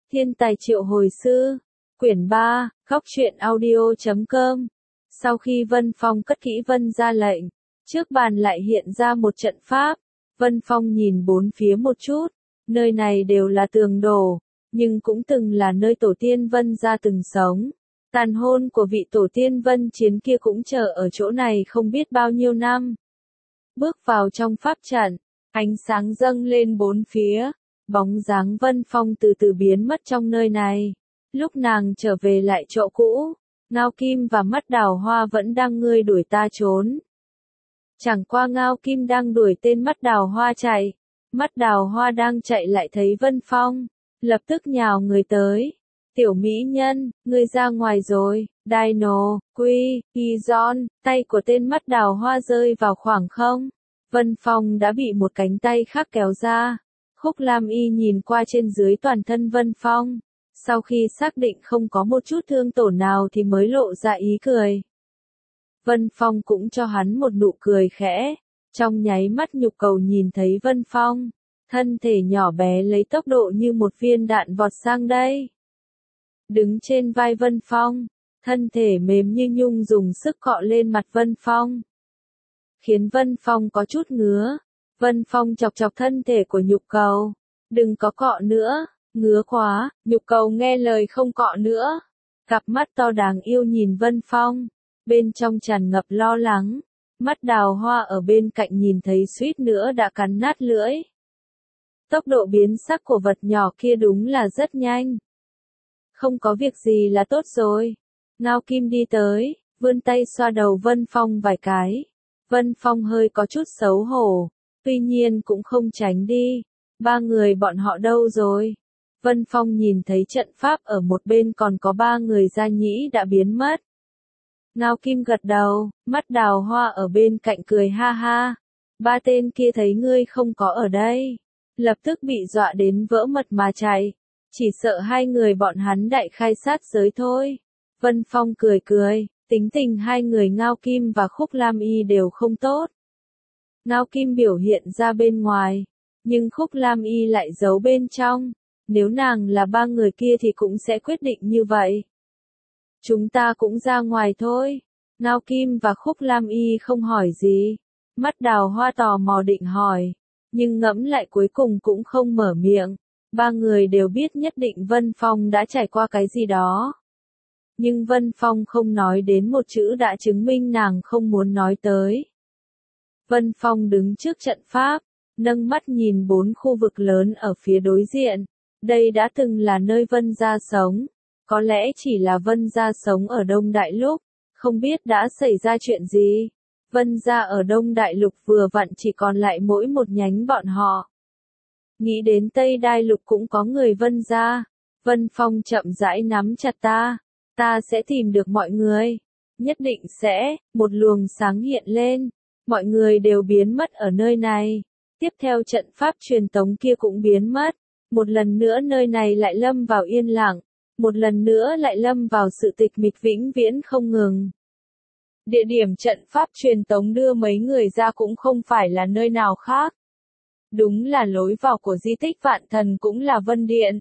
Thiên tài triệu hồi sư, quyển 3, góc truyện audio.com. Sau khi Vân Phong cất kỹ Vân ra lệnh, trước bàn lại hiện ra một trận pháp. Vân Phong nhìn bốn phía một chút, nơi này đều là tường đổ, nhưng cũng từng là nơi tổ tiên Vân gia từng sống. Tàn hồn của vị tổ tiên Vân Chiến kia cũng chờ ở chỗ này không biết bao nhiêu năm. Bước vào trong pháp trận, ánh sáng dâng lên bốn phía, bóng dáng Vân Phong từ từ biến mất trong nơi này. Lúc nàng trở về lại chỗ cũ, Ngao Kim và Mắt Đào Hoa vẫn đang ngươi đuổi ta trốn. Chẳng qua Ngao Kim đang đuổi tên Mắt Đào Hoa chạy, Mắt Đào Hoa đang chạy lại thấy Vân Phong, lập tức nhào người tới. Tiểu mỹ nhân, ngươi ra ngoài rồi. Dino, Quy, Izon, tay của tên Mắt Đào Hoa rơi vào khoảng không. Vân Phong đã bị một cánh tay khác kéo ra. Khúc Lam Y nhìn qua trên dưới toàn thân Vân Phong. Sau khi xác định không có một chút thương tổn nào thì mới lộ ra ý cười. Vân Phong cũng cho hắn một nụ cười khẽ. Trong nháy mắt nhục cầu nhìn thấy Vân Phong. Thân thể nhỏ bé lấy tốc độ như một viên đạn vọt sang đây. Đứng trên vai Vân Phong, thân thể mềm như nhung dùng sức cọ lên mặt Vân Phong. Khiến Vân Phong có chút ngứa. Vân Phong chọc chọc thân thể của nhục cầu. Đừng có cọ nữa, ngứa quá. Nhục cầu nghe lời không cọ nữa. Cặp mắt to đáng yêu nhìn Vân Phong. Bên trong tràn ngập lo lắng. Mắt Đào Hoa ở bên cạnh nhìn thấy suýt nữa đã cắn nát lưỡi. Tốc độ biến sắc của vật nhỏ kia đúng là rất nhanh. Không có việc gì là tốt rồi. Ngao Kim đi tới, vươn tay xoa đầu Vân Phong vài cái. Vân Phong hơi có chút xấu hổ, tuy nhiên cũng không tránh đi. Ba người bọn họ đâu rồi? Vân Phong nhìn thấy trận pháp ở một bên còn có ba người gia nhĩ đã biến mất. Ngao Kim gật đầu, Mắt Đào Hoa ở bên cạnh cười ha ha. Ba tên kia thấy ngươi không có ở đây, lập tức bị dọa đến vỡ mật mà chạy. Chỉ sợ hai người bọn hắn đại khai sát giới thôi. Vân Phong cười cười, tính tình hai người Ngao Kim và Khúc Lam Y đều không tốt. Ngao Kim biểu hiện ra bên ngoài, nhưng Khúc Lam Y lại giấu bên trong. Nếu nàng là ba người kia thì cũng sẽ quyết định như vậy. Chúng ta cũng ra ngoài thôi. Ngao Kim và Khúc Lam Y không hỏi gì. Mắt Đào Hoa tò mò định hỏi, nhưng ngẫm lại cuối cùng cũng không mở miệng. Ba người đều biết nhất định Vân Phong đã trải qua cái gì đó. Nhưng Vân Phong không nói đến một chữ đã chứng minh nàng không muốn nói tới. Vân Phong đứng trước trận pháp, nâng mắt nhìn bốn khu vực lớn ở phía đối diện. Đây đã từng là nơi Vân gia sống. Có lẽ chỉ là Vân gia sống ở Đông Đại Lục. Không biết đã xảy ra chuyện gì. Vân gia ở Đông Đại Lục vừa vặn chỉ còn lại mỗi một nhánh bọn họ. Nghĩ đến Tây Đại Lục cũng có người Vân gia. Vân Phong chậm rãi nắm chặt ta sẽ tìm được mọi người. Nhất định sẽ, một luồng sáng hiện lên. Mọi người đều biến mất ở nơi này. Tiếp theo trận pháp truyền tống kia cũng biến mất. Một lần nữa nơi này lại lâm vào yên lặng. Một lần nữa lại lâm vào sự tịch mịch vĩnh viễn không ngừng. Địa điểm trận pháp truyền tống đưa mấy người ra cũng không phải là nơi nào khác. Đúng là lối vào của di tích Vạn Thần cũng là Vân Điện.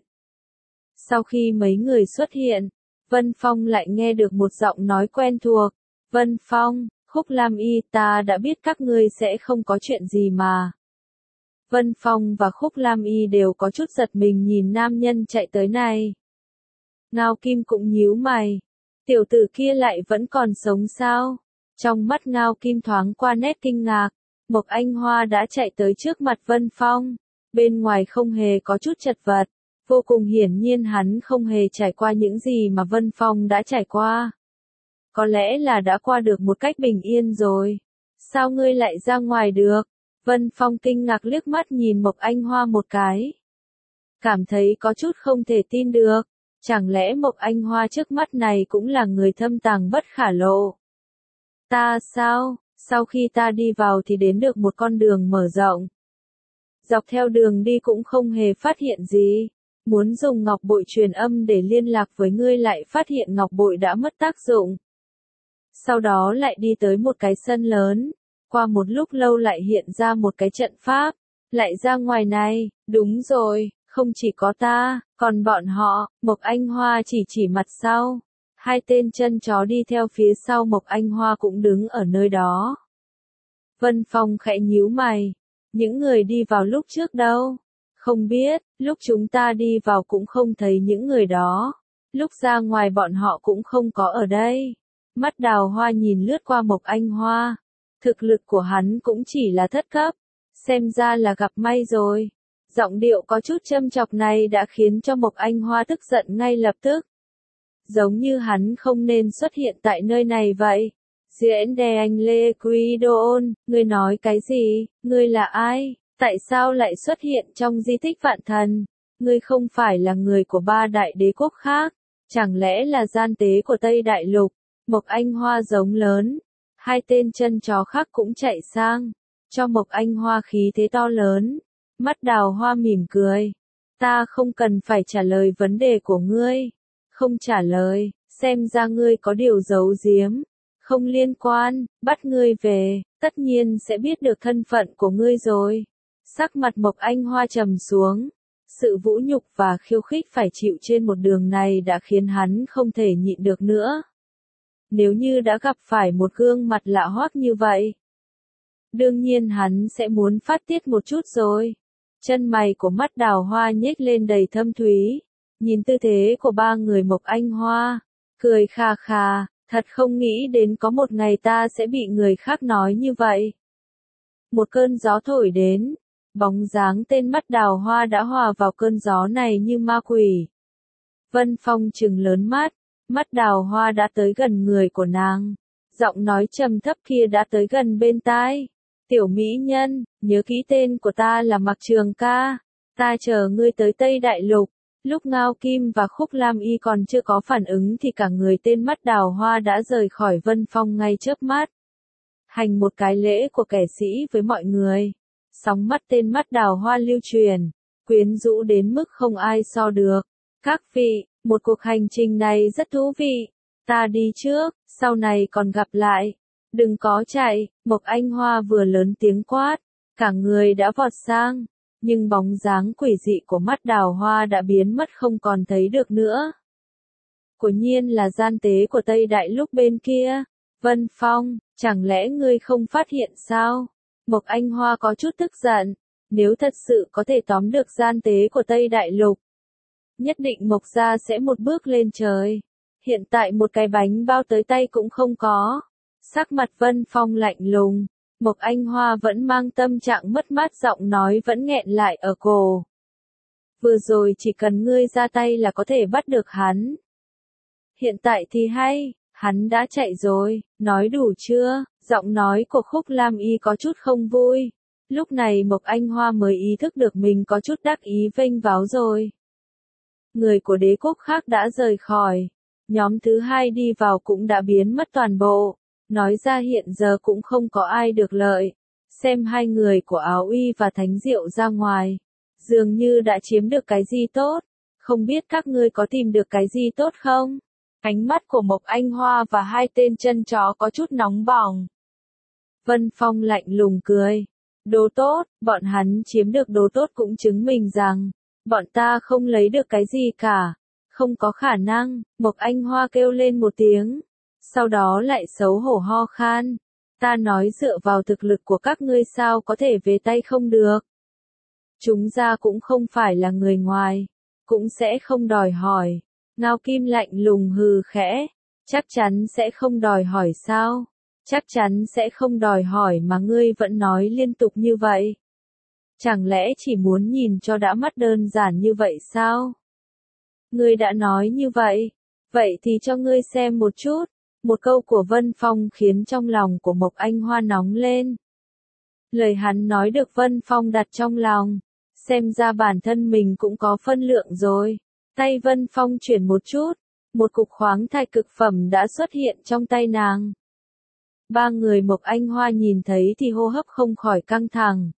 Sau khi mấy người xuất hiện, Vân Phong lại nghe được một giọng nói quen thuộc. Vân Phong, Khúc Lam Y, ta đã biết các ngươi sẽ không có chuyện gì mà. Vân Phong và Khúc Lam Y đều có chút giật mình nhìn nam nhân chạy tới này. Ngao Kim cũng nhíu mày. Tiểu tử kia lại vẫn còn sống sao? Trong mắt Ngao Kim thoáng qua nét kinh ngạc. Mộc Anh Hoa đã chạy tới trước mặt Vân Phong. Bên ngoài không hề có chút chật vật. Vô cùng hiển nhiên hắn không hề trải qua những gì mà Vân Phong đã trải qua. Có lẽ là đã qua được một cách bình yên rồi. Sao ngươi lại ra ngoài được? Vân Phong kinh ngạc liếc mắt nhìn Mộc Anh Hoa một cái. Cảm thấy có chút không thể tin được. Chẳng lẽ Mộc Anh Hoa trước mắt này cũng là người thâm tàng bất khả lộ? Ta sao? Sau khi ta đi vào thì đến được một con đường mở rộng. Dọc theo đường đi cũng không hề phát hiện gì. Muốn dùng ngọc bội truyền âm để liên lạc với ngươi lại phát hiện ngọc bội đã mất tác dụng. Sau đó lại đi tới một cái sân lớn. Qua một lúc lâu lại hiện ra một cái trận pháp. Lại ra ngoài này, đúng rồi, không chỉ có ta, còn bọn họ, Mộc Anh Hoa chỉ mặt sau. Hai tên chân chó đi theo phía sau Mộc Anh Hoa cũng đứng ở nơi đó. Vân Phong khẽ nhíu mày. Những người đi vào lúc trước đâu? Không biết, lúc chúng ta đi vào cũng không thấy những người đó. Lúc ra ngoài bọn họ cũng không có ở đây. Mắt Đào Hoa nhìn lướt qua Mộc Anh Hoa. Thực lực của hắn cũng chỉ là thất cấp. Xem ra là gặp may rồi. Giọng điệu có chút châm chọc này đã khiến cho Mộc Anh Hoa tức giận ngay lập tức. Giống như hắn không nên xuất hiện tại nơi này vậy. Diễn đề anh Lê Quý Đôn, ngươi nói cái gì? Ngươi là ai? Tại sao lại xuất hiện trong di tích Vạn Thần? Ngươi không phải là người của ba đại đế quốc khác? Chẳng lẽ là gian tế của Tây Đại Lục? Mộc Anh Hoa giống lớn. Hai tên chân chó khác cũng chạy sang. Cho Mộc Anh Hoa khí thế to lớn. Mắt Đào Hoa mỉm cười. Ta không cần phải trả lời vấn đề của ngươi. Không trả lời, xem ra ngươi có điều giấu giếm. Không liên quan, bắt ngươi về, tất nhiên sẽ biết được thân phận của ngươi rồi. Sắc mặt Mộc Anh Hoa trầm xuống. Sự vũ nhục và khiêu khích phải chịu trên một đường này đã khiến hắn không thể nhịn được nữa. Nếu như đã gặp phải một gương mặt lạ hoắc như vậy, đương nhiên hắn sẽ muốn phát tiết một chút rồi. Chân mày của mắt Đào Hoa nhếch lên đầy thâm thúy. Nhìn tư thế của ba người Mộc Anh Hoa, cười khà khà, thật không nghĩ đến có một ngày ta sẽ bị người khác nói như vậy. Một cơn gió thổi đến, bóng dáng tên mắt Đào Hoa đã hòa vào cơn gió này như ma quỷ. Vân Phong trừng lớn mắt Đào Hoa đã tới gần người của nàng, giọng nói trầm thấp kia đã tới gần bên tai. Tiểu mỹ nhân, nhớ kỹ tên của ta là Mạc Trường Ca, ta chờ ngươi tới Tây Đại Lục. Lúc Ngao Kim và Khúc Lam Y còn chưa có phản ứng thì cả người tên mắt Đào Hoa đã rời khỏi Vân Phong ngay chớp mắt. Hành một cái lễ của kẻ sĩ với mọi người. Sóng mắt tên mắt Đào Hoa lưu truyền, quyến rũ đến mức không ai so được. Các vị, một cuộc hành trình này rất thú vị. Ta đi trước, sau này còn gặp lại. Đừng có chạy, Mộc Anh Hoa vừa lớn tiếng quát. Cả người đã vọt sang. Nhưng bóng dáng quỷ dị của mắt Đào Hoa đã biến mất không còn thấy được nữa. Quả nhiên là gian tế của Tây Đại Lục bên kia. Vân Phong, chẳng lẽ ngươi không phát hiện sao? Mộc Anh Hoa có chút tức giận. Nếu thật sự có thể tóm được gian tế của Tây Đại Lục, nhất định Mộc gia sẽ một bước lên trời. Hiện tại một cái bánh bao tới tay cũng không có. Sắc mặt Vân Phong lạnh lùng. Mộc Anh Hoa vẫn mang tâm trạng mất mát, giọng nói vẫn nghẹn lại ở cổ. Vừa rồi chỉ cần ngươi ra tay là có thể bắt được hắn. Hiện tại thì hay, hắn đã chạy rồi, nói đủ chưa? Giọng nói của Khúc Lam Y có chút không vui. Lúc này Mộc Anh Hoa mới ý thức được mình có chút đắc ý vênh váo rồi. Người của đế quốc khác đã rời khỏi. Nhóm thứ hai đi vào cũng đã biến mất toàn bộ. Nói ra hiện giờ cũng không có ai được lợi. Xem hai người của Áo Uy và Thánh Diệu ra ngoài. Dường như đã chiếm được cái gì tốt. Không biết các ngươi có tìm được cái gì tốt không? Ánh mắt của Mộc Anh Hoa và hai tên chân chó có chút nóng bỏng. Vân Phong lạnh lùng cười. Đồ tốt, bọn hắn chiếm được đồ tốt cũng chứng minh rằng, bọn ta không lấy được cái gì cả. Không có khả năng, Mộc Anh Hoa kêu lên một tiếng. Sau đó lại xấu hổ ho khan. Ta nói dựa vào thực lực của các ngươi sao có thể về tay không được. Chúng ra cũng không phải là người ngoài. Cũng sẽ không đòi hỏi. Ngao Kim lạnh lùng hừ khẽ. Chắc chắn sẽ không đòi hỏi sao? Chắc chắn sẽ không đòi hỏi mà ngươi vẫn nói liên tục như vậy. Chẳng lẽ chỉ muốn nhìn cho đã mắt đơn giản như vậy sao? Ngươi đã nói như vậy. Vậy thì cho ngươi xem một chút. Một câu của Vân Phong khiến trong lòng của Mộc Anh Hoa nóng lên. Lời hắn nói được Vân Phong đặt trong lòng. Xem ra bản thân mình cũng có phân lượng rồi. Tay Vân Phong chuyển một chút. Một cục khoáng thạch cực phẩm đã xuất hiện trong tay nàng. Ba người Mộc Anh Hoa nhìn thấy thì hô hấp không khỏi căng thẳng.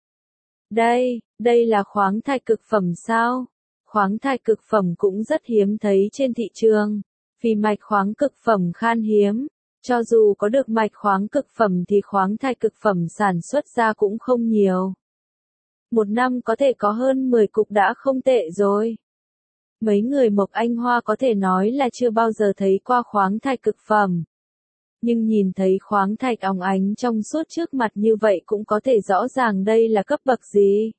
Đây là khoáng thạch cực phẩm sao? Khoáng thạch cực phẩm cũng rất hiếm thấy trên thị trường. Vì mạch khoáng cực phẩm khan hiếm, cho dù có được mạch khoáng cực phẩm thì khoáng thạch cực phẩm sản xuất ra cũng không nhiều. một năm có thể có hơn 10 cục đã không tệ rồi. Mấy người Mộc Anh Hoa có thể nói là chưa bao giờ thấy qua khoáng thạch cực phẩm. Nhưng nhìn thấy khoáng thạch óng ánh trong suốt trước mặt như vậy cũng có thể rõ ràng đây là cấp bậc gì.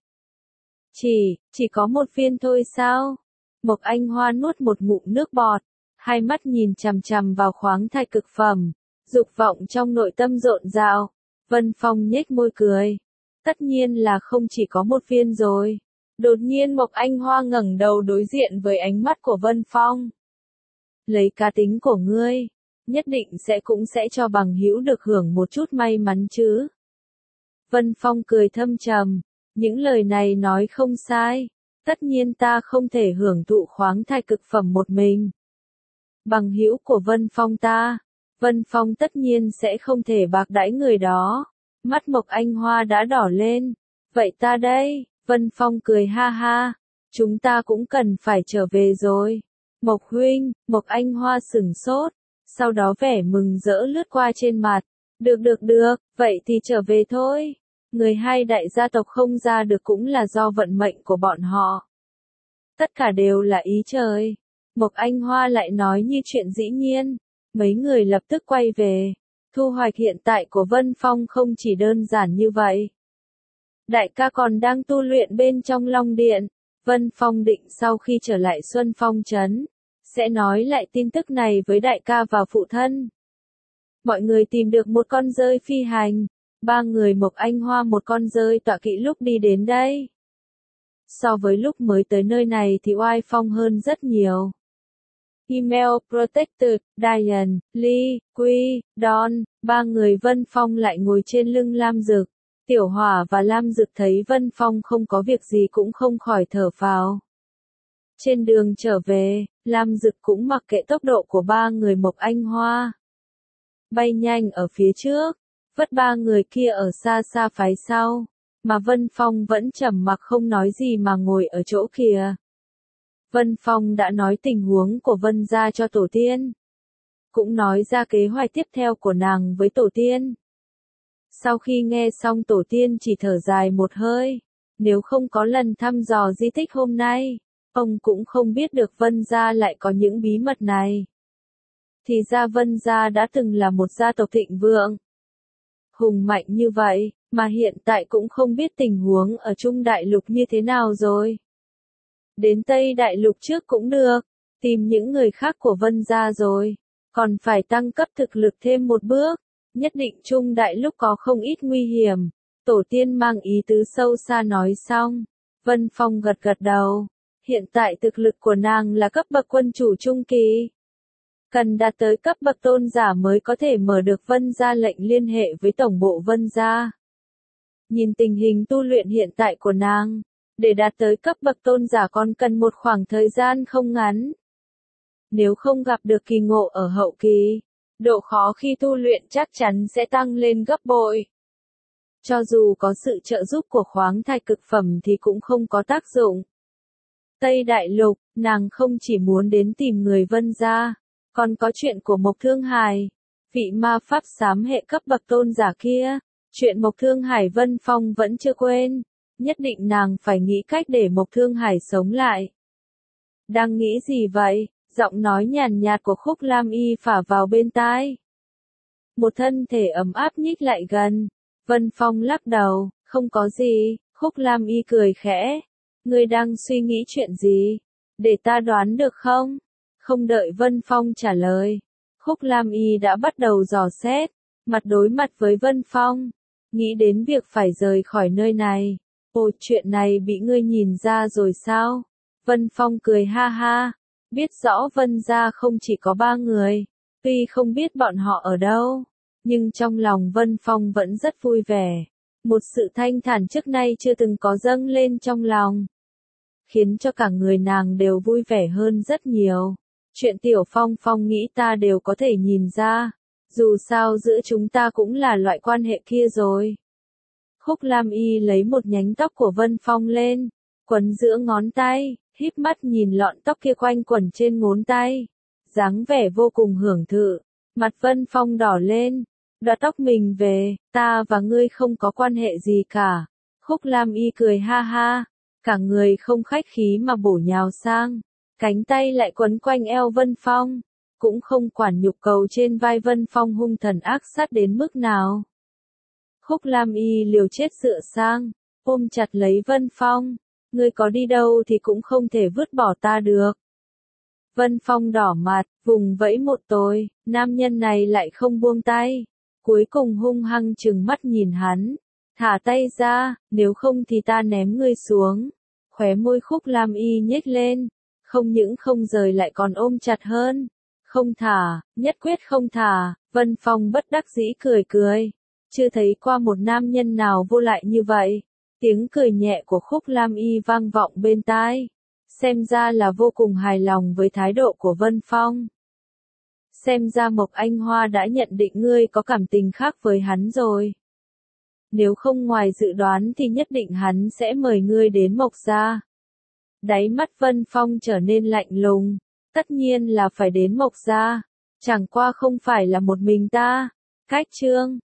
Chỉ có một viên thôi sao? Mộc Anh Hoa nuốt một ngụm nước bọt, hai mắt nhìn chằm chằm vào khoáng thạch cực phẩm, dục vọng trong nội tâm rộn rào. Vân Phong nhếch môi cười. Tất nhiên là không chỉ có một viên rồi. Đột nhiên Mộc Anh Hoa ngẩng đầu đối diện với ánh mắt của Vân Phong. Lấy cá tính của ngươi, nhất định cũng sẽ cho bằng hữu được hưởng một chút may mắn chứ. Vân Phong cười thâm trầm, những lời này nói không sai, tất nhiên ta không thể hưởng thụ khoáng thạch cực phẩm một mình. Bằng hữu của Vân Phong tất nhiên sẽ không thể bạc đãi người đó. Mắt Mộc Anh Hoa đã đỏ lên. Vậy ta đây, Vân Phong cười ha ha, chúng ta cũng cần phải trở về rồi. Mộc huynh, Mộc Anh Hoa sửng sốt, sau đó vẻ mừng rỡ lướt qua trên mặt. Được, vậy thì trở về thôi. Người hai đại gia tộc không ra được cũng là do vận mệnh của bọn họ. Tất cả đều là ý trời. Mộc Anh Hoa lại nói như chuyện dĩ nhiên. Mấy người lập tức quay về. Thu hoạch hiện tại của Vân Phong không chỉ đơn giản như vậy. Đại ca còn đang tu luyện bên trong Long Điện. Vân Phong định sau khi trở lại Xuân Phong Trấn, sẽ nói lại tin tức này với đại ca và phụ thân. Mọi người tìm được một con dơi phi hành. Ba người Mộc Anh Hoa một con dơi tọa kỵ lúc đi đến đây. So với lúc mới tới nơi này thì oai phong hơn rất nhiều. Email, Protected, Diane, Lee, Quy, Don, ba người Vân Phong lại ngồi trên lưng Lam Dực. Tiểu Hỏa và Lam Dực thấy Vân Phong không có việc gì cũng không khỏi thở phào. Trên đường trở về, Lam Dực cũng mặc kệ tốc độ của ba người Mộc Anh Hoa. Bay nhanh ở phía trước, vất ba người kia ở xa xa phái sau, mà Vân Phong vẫn trầm mặc không nói gì mà ngồi ở chỗ kia. Vân Phong đã nói tình huống của Vân gia cho tổ tiên. Cũng nói ra kế hoạch tiếp theo của nàng với tổ tiên. Sau khi nghe xong tổ tiên chỉ thở dài một hơi. Nếu không có lần thăm dò di tích hôm nay, ông cũng không biết được Vân gia lại có những bí mật này. Thì ra Vân gia đã từng là một gia tộc thịnh vượng. Hùng mạnh như vậy, mà hiện tại cũng không biết tình huống ở Trung Đại Lục như thế nào rồi. Đến Tây Đại Lục trước cũng được, tìm những người khác của Vân gia rồi, còn phải tăng cấp thực lực thêm một bước, nhất định Trung Đại Lục có không ít nguy hiểm. Tổ tiên mang ý tứ sâu xa nói xong, Vân Phong gật gật đầu, hiện tại thực lực của nàng là cấp bậc quân chủ trung kỳ. Cần đạt tới cấp bậc tôn giả mới có thể mở được Vân gia lệnh liên hệ với tổng bộ Vân gia. Nhìn tình hình tu luyện hiện tại của nàng, để đạt tới cấp bậc tôn giả còn cần một khoảng thời gian không ngắn. Nếu không gặp được kỳ ngộ ở hậu kỳ, độ khó khi tu luyện chắc chắn sẽ tăng lên gấp bội. Cho dù có sự trợ giúp của khoáng thạch cực phẩm thì cũng không có tác dụng. Tây Đại Lục, nàng không chỉ muốn đến tìm người Vân gia, còn có chuyện của Mộc Thương Hải, vị ma pháp xám hệ cấp bậc tôn giả kia. Chuyện Mộc Thương Hải Vân Phong vẫn chưa quên, nhất định nàng phải nghĩ cách để Mộc Thương Hải sống lại. Đang nghĩ gì vậy? Giọng nói nhàn nhạt của Khúc Lam Y phả vào bên tai. Một thân thể ấm áp nhích lại gần. Vân Phong lắc đầu, không có gì. Khúc Lam Y cười khẽ. Ngươi đang suy nghĩ chuyện gì? Để ta đoán được không? Không đợi Vân Phong trả lời, Khúc Lam Y đã bắt đầu dò xét, mặt đối mặt với Vân Phong, nghĩ đến việc phải rời khỏi nơi này. Ồ, chuyện này bị ngươi nhìn ra rồi sao? Vân Phong cười ha ha, biết rõ Vân gia không chỉ có 3 người, tuy không biết bọn họ ở đâu, nhưng trong lòng Vân Phong vẫn rất vui vẻ. Một sự thanh thản trước nay chưa từng có dâng lên trong lòng, khiến cho cả người nàng đều vui vẻ hơn rất nhiều. Chuyện Tiểu Phong Phong nghĩ ta đều có thể nhìn ra, dù sao giữa chúng ta cũng là loại quan hệ kia rồi. Khúc Lam Y lấy một nhánh tóc của Vân Phong lên, quấn giữa ngón tay, híp mắt nhìn lọn tóc kia quanh quẩn trên ngón tay, dáng vẻ vô cùng hưởng thụ. Mặt Vân Phong đỏ lên, đoạt tóc mình về, ta và ngươi không có quan hệ gì cả. Khúc Lam Y cười ha ha, cả người không khách khí mà bổ nhào sang, cánh tay lại quấn quanh eo Vân Phong, cũng không quản nhục cầu trên vai Vân Phong hung thần ác sát đến mức nào. Khúc Lam Y liều chết dựa sang, ôm chặt lấy Vân Phong, ngươi có đi đâu thì cũng không thể vứt bỏ ta được. Vân Phong đỏ mặt, vùng vẫy một tối, nam nhân này lại không buông tay, cuối cùng hung hăng trừng mắt nhìn hắn, thả tay ra, nếu không thì ta ném ngươi xuống. Khóe môi Khúc Lam Y nhếch lên, không những không rời lại còn ôm chặt hơn. Không thả, nhất quyết không thả, Vân Phong bất đắc dĩ cười cười. Chưa thấy qua một nam nhân nào vô lại như vậy. Tiếng cười nhẹ của Khúc Lam Y vang vọng bên tai. Xem ra là vô cùng hài lòng với thái độ của Vân Phong. Xem ra Mộc Anh Hoa đã nhận định ngươi có cảm tình khác với hắn rồi. Nếu không ngoài dự đoán thì nhất định hắn sẽ mời ngươi đến Mộc gia. Đáy mắt Vân Phong trở nên lạnh lùng. Tất nhiên là phải đến Mộc gia. Chẳng qua không phải là một mình ta. Cách chương